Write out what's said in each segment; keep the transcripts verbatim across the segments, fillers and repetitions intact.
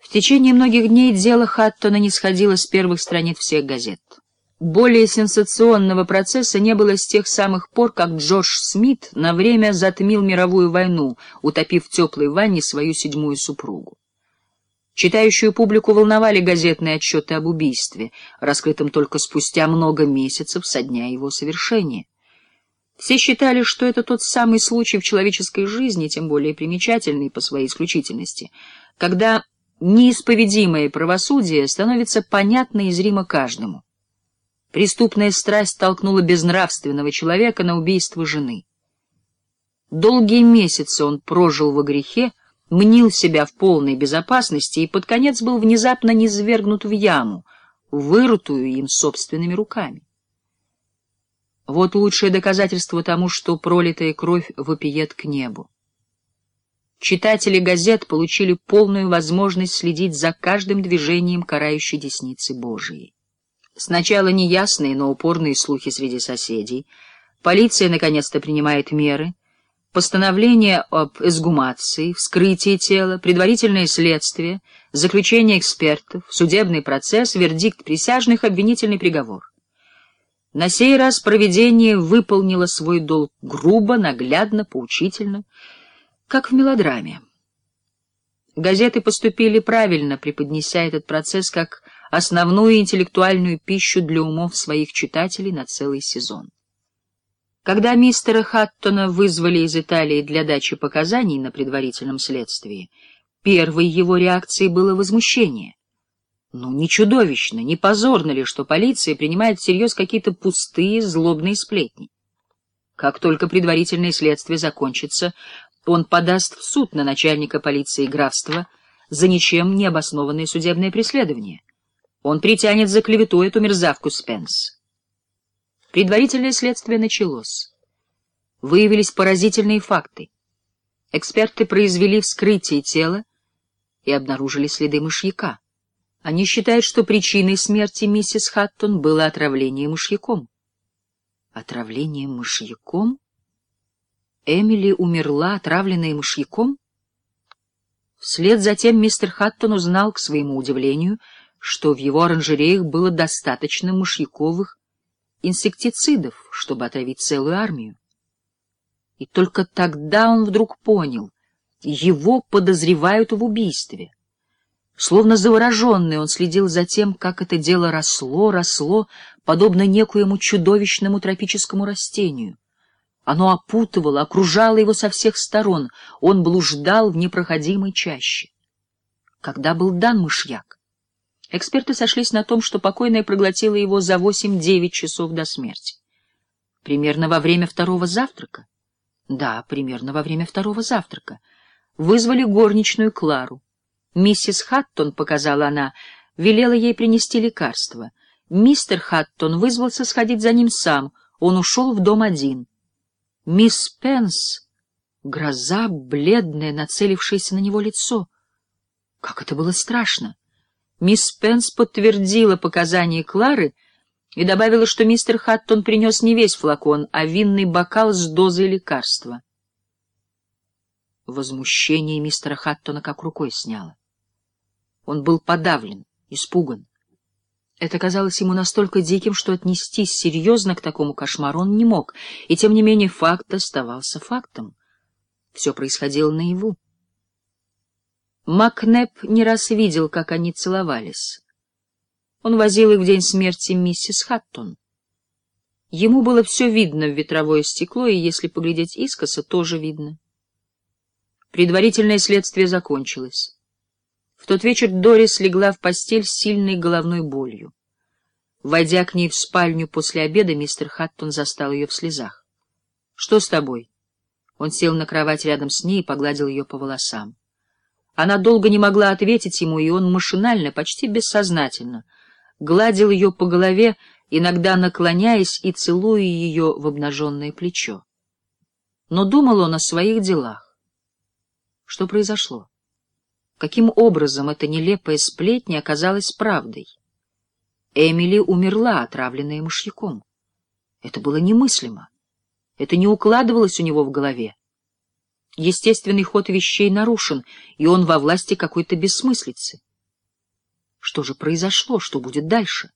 В течение многих дней дело Хаттона не сходило с первых страниц всех газет. Более сенсационного процесса не было с тех самых пор, как Джордж Смит на время затмил мировую войну, утопив в теплой ванне свою седьмую супругу. Читающую публику волновали газетные отчеты об убийстве, раскрытом только спустя много месяцев со дня его совершения. Все считали, что это тот самый случай в человеческой жизни, тем более примечательный по своей исключительности, когда неисповедимое правосудие становится понятно и зримо каждому. Преступная страсть толкнула безнравственного человека на убийство жены. Долгие месяцы он прожил во грехе, мнил себя в полной безопасности и под конец был внезапно низвергнут в яму, вырытую им собственными руками. Вот лучшее доказательство тому, что пролитая кровь вопиет к небу. Читатели газет получили полную возможность следить за каждым движением карающей десницы Божией. Сначала неясные, но упорные слухи среди соседей. Полиция наконец-то принимает меры. Постановление об эксгумации, вскрытие тела, предварительное следствие, заключение экспертов, судебный процесс, вердикт присяжных, обвинительный приговор. На сей раз провидение выполнило свой долг грубо, наглядно, поучительно, как в мелодраме. Газеты поступили правильно, преподнеся этот процесс как основную интеллектуальную пищу для умов своих читателей на целый сезон. Когда мистера Хаттона вызвали из Италии для дачи показаний на предварительном следствии, первой его реакцией было возмущение. Ну, не чудовищно, не позорно ли, что полиция принимает всерьез какие-то пустые, злобные сплетни? Как только предварительное следствие закончится, он подаст в суд на начальника полиции графства за ничем не обоснованное судебное преследование. Он притянет за клевету эту мерзавку Спенс. Предварительное следствие началось. Выявились поразительные факты. Эксперты произвели вскрытие тела и обнаружили следы мышьяка. Они считают, что причиной смерти миссис Хаттон было отравление мышьяком. Отравление мышьяком? Эмили умерла, отравленная мышьяком? Вслед за тем мистер Хаттон узнал, к своему удивлению, что в его оранжереях было достаточно мышьяковых инсектицидов, чтобы отравить целую армию. И только тогда он вдруг понял — его подозревают в убийстве. Словно завороженный он следил за тем, как это дело росло, росло, подобно некоему чудовищному тропическому растению. Оно опутывало, окружало его со всех сторон, он блуждал в непроходимой чаще. Когда был дан мышьяк? Эксперты сошлись на том, что покойная проглотила его за восемь-девять часов до смерти. Примерно во время второго завтрака? Да, примерно во время второго завтрака. Вызвали горничную Клару. Миссис Хаттон, показала она, велела ей принести лекарство. Мистер Хаттон вызвался сходить за ним сам, он ушел в дом один. Мисс Пенс, гроза, бледная, нацелившаяся на него лицо. Как это было страшно! Мисс Пенс подтвердила показания Клары и добавила, что мистер Хаттон принес не весь флакон, а винный бокал с дозой лекарства. Возмущение мистера Хаттона как рукой сняло. Он был подавлен, испуган. Это казалось ему настолько диким, что отнестись серьезно к такому кошмару он не мог, и тем не менее факт оставался фактом. Все происходило наяву. Макнеп не раз видел, как они целовались. Он возил их в день смерти миссис Хаттон. Ему было все видно в ветровое стекло, и, если поглядеть искоса, тоже видно. Предварительное следствие закончилось. В тот вечер Дорис легла в постель с сильной головной болью. Войдя к ней в спальню после обеда, мистер Хаттон застал ее в слезах. — Что с тобой? Он сел на кровать рядом с ней и погладил ее по волосам. Она долго не могла ответить ему, и он машинально, почти бессознательно, гладил ее по голове, иногда наклоняясь и целуя ее в обнаженное плечо. Но думал он о своих делах. Что произошло? Каким образом эта нелепая сплетня оказалась правдой? Эмили умерла, отравленная мышьяком. Это было немыслимо. Это не укладывалось у него в голове. Естественный ход вещей нарушен, и он во власти какой-то бессмыслицы. Что же произошло? Что будет дальше?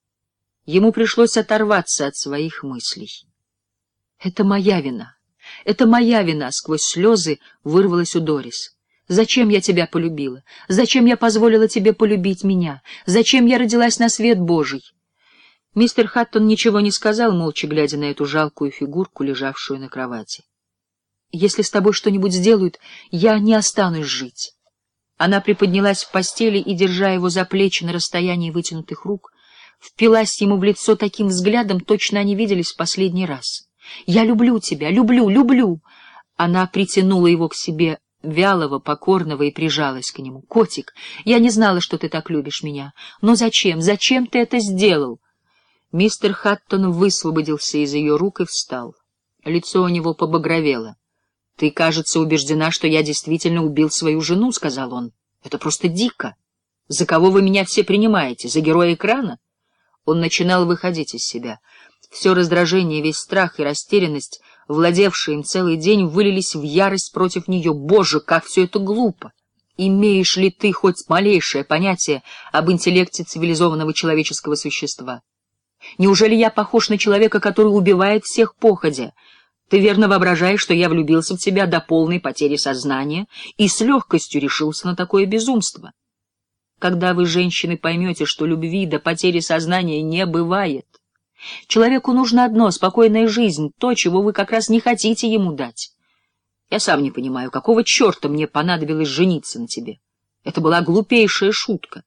Ему пришлось оторваться от своих мыслей. «Это моя вина! Это моя вина!» — сквозь слезы вырвалась у Дорис. «Зачем я тебя полюбила? Зачем я позволила тебе полюбить меня? Зачем я родилась на свет Божий?» Мистер Хаттон ничего не сказал, молча глядя на эту жалкую фигурку, лежавшую на кровати. «Если с тобой что-нибудь сделают, я не останусь жить». Она приподнялась в постели и, держа его за плечи на расстоянии вытянутых рук, впилась ему в лицо таким взглядом, точно они виделись в последний раз. «Я люблю тебя, люблю, люблю!» Она притянула его к себе, вялого, покорного, и прижалась к нему. «Котик, я не знала, что ты так любишь меня. Но зачем, зачем ты это сделал?» Мистер Хаттон высвободился из ее рук и встал. Лицо у него побагровело. «Ты, кажется, убеждена, что я действительно убил свою жену», — сказал он. «Это просто дико. За кого вы меня все принимаете? За героя экрана?» Он начинал выходить из себя. Все раздражение, весь страх и растерянность, владевшие им целый день, вылились в ярость против нее. «Боже, как все это глупо! Имеешь ли ты хоть малейшее понятие об интеллекте цивилизованного человеческого существа? Неужели я похож на человека, который убивает всех походя? Ты верно воображаешь, что я влюбился в тебя до полной потери сознания и с легкостью решился на такое безумство? Когда вы, женщины, поймете, что любви до потери сознания не бывает, человеку нужно одно — спокойная жизнь, то, чего вы как раз не хотите ему дать. Я сам не понимаю, какого черта мне понадобилось жениться на тебе. Это была глупейшая шутка.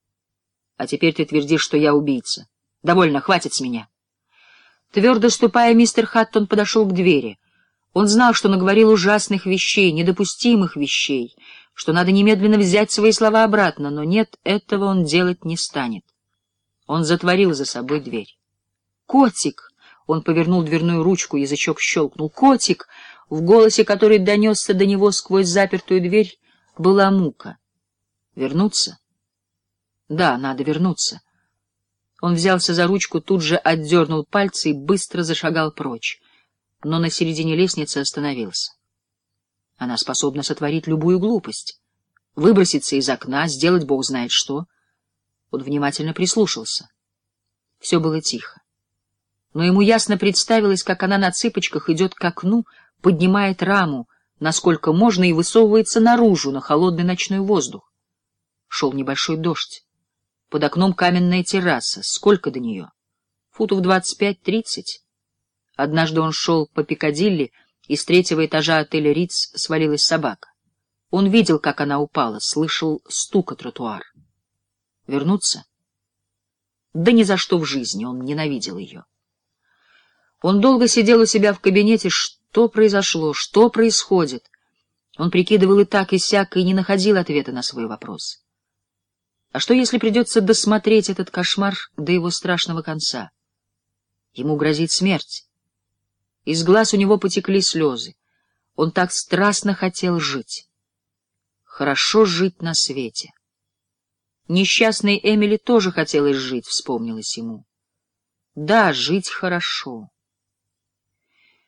А теперь ты твердишь, что я убийца. Довольно, хватит с меня». Твердо ступая, мистер Хаттон подошел к двери. Он знал, что наговорил ужасных вещей, недопустимых вещей, что надо немедленно взять свои слова обратно, но нет, этого он делать не станет. Он затворил за собой дверь. «Котик!» — он повернул дверную ручку, язычок щелкнул. «Котик!» — в голосе, который донесся до него сквозь запертую дверь, была мука. «Вернуться?» «Да, надо вернуться». Он взялся за ручку, тут же отдернул пальцы и быстро зашагал прочь, но на середине лестницы остановился. Она способна сотворить любую глупость, выброситься из окна, сделать бог знает что. Он внимательно прислушался. Все было тихо. Но ему ясно представилось, как она на цыпочках идет к окну, поднимает раму, насколько можно, и высовывается наружу, на холодный ночной воздух. Шел небольшой дождь. Под окном каменная терраса. Сколько до нее? Футов двадцать пять-тридцать. Однажды он шел по Пикадилли, и с третьего этажа отеля «Риц» свалилась собака. Он видел, как она упала, слышал стук о тротуар. Вернуться? Да ни за что в жизни, он ненавидел ее. Он долго сидел у себя в кабинете. Что произошло? Что происходит? Он прикидывал и так, и сяк, и не находил ответа на свой вопрос. А что, если придется досмотреть этот кошмар до его страшного конца? Ему грозит смерть. Из глаз у него потекли слезы. Он так страстно хотел жить. Хорошо жить на свете. Несчастной Эмили тоже хотелось жить, вспомнилось ему. Да, жить хорошо.